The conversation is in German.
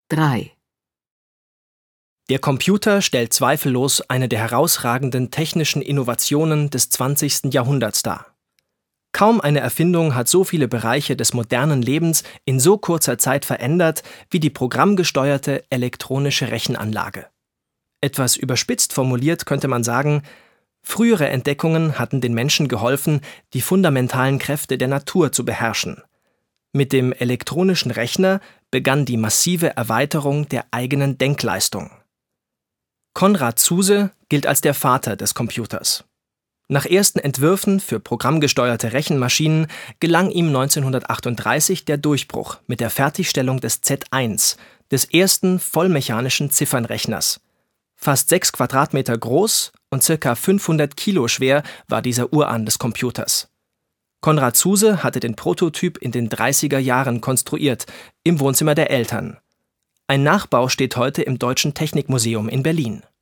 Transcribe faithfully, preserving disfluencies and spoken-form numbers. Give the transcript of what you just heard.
drei. Der Computer stellt zweifellos eine der herausragenden technischen Innovationen des zwanzigsten Jahrhunderts dar. Kaum eine Erfindung hat so viele Bereiche des modernen Lebens in so kurzer Zeit verändert wie die programmgesteuerte elektronische Rechenanlage. Etwas überspitzt formuliert könnte man sagen, frühere Entdeckungen hatten den Menschen geholfen, die fundamentalen Kräfte der Natur zu beherrschen. Mit dem elektronischen Rechner begann die massive Erweiterung der eigenen Denkleistung. Konrad Zuse gilt als der Vater des Computers. Nach ersten Entwürfen für programmgesteuerte Rechenmaschinen gelang ihm neunzehnhundertachtunddreißig der Durchbruch mit der Fertigstellung des Z eins, des ersten vollmechanischen Ziffernrechners. Fast sechs Quadratmeter groß und circa fünfhundert Kilo schwer war dieser Urahn des Computers. Konrad Zuse hatte den Prototyp in den dreißiger Jahren konstruiert, im Wohnzimmer der Eltern. Ein Nachbau steht heute im Deutschen Technikmuseum in Berlin.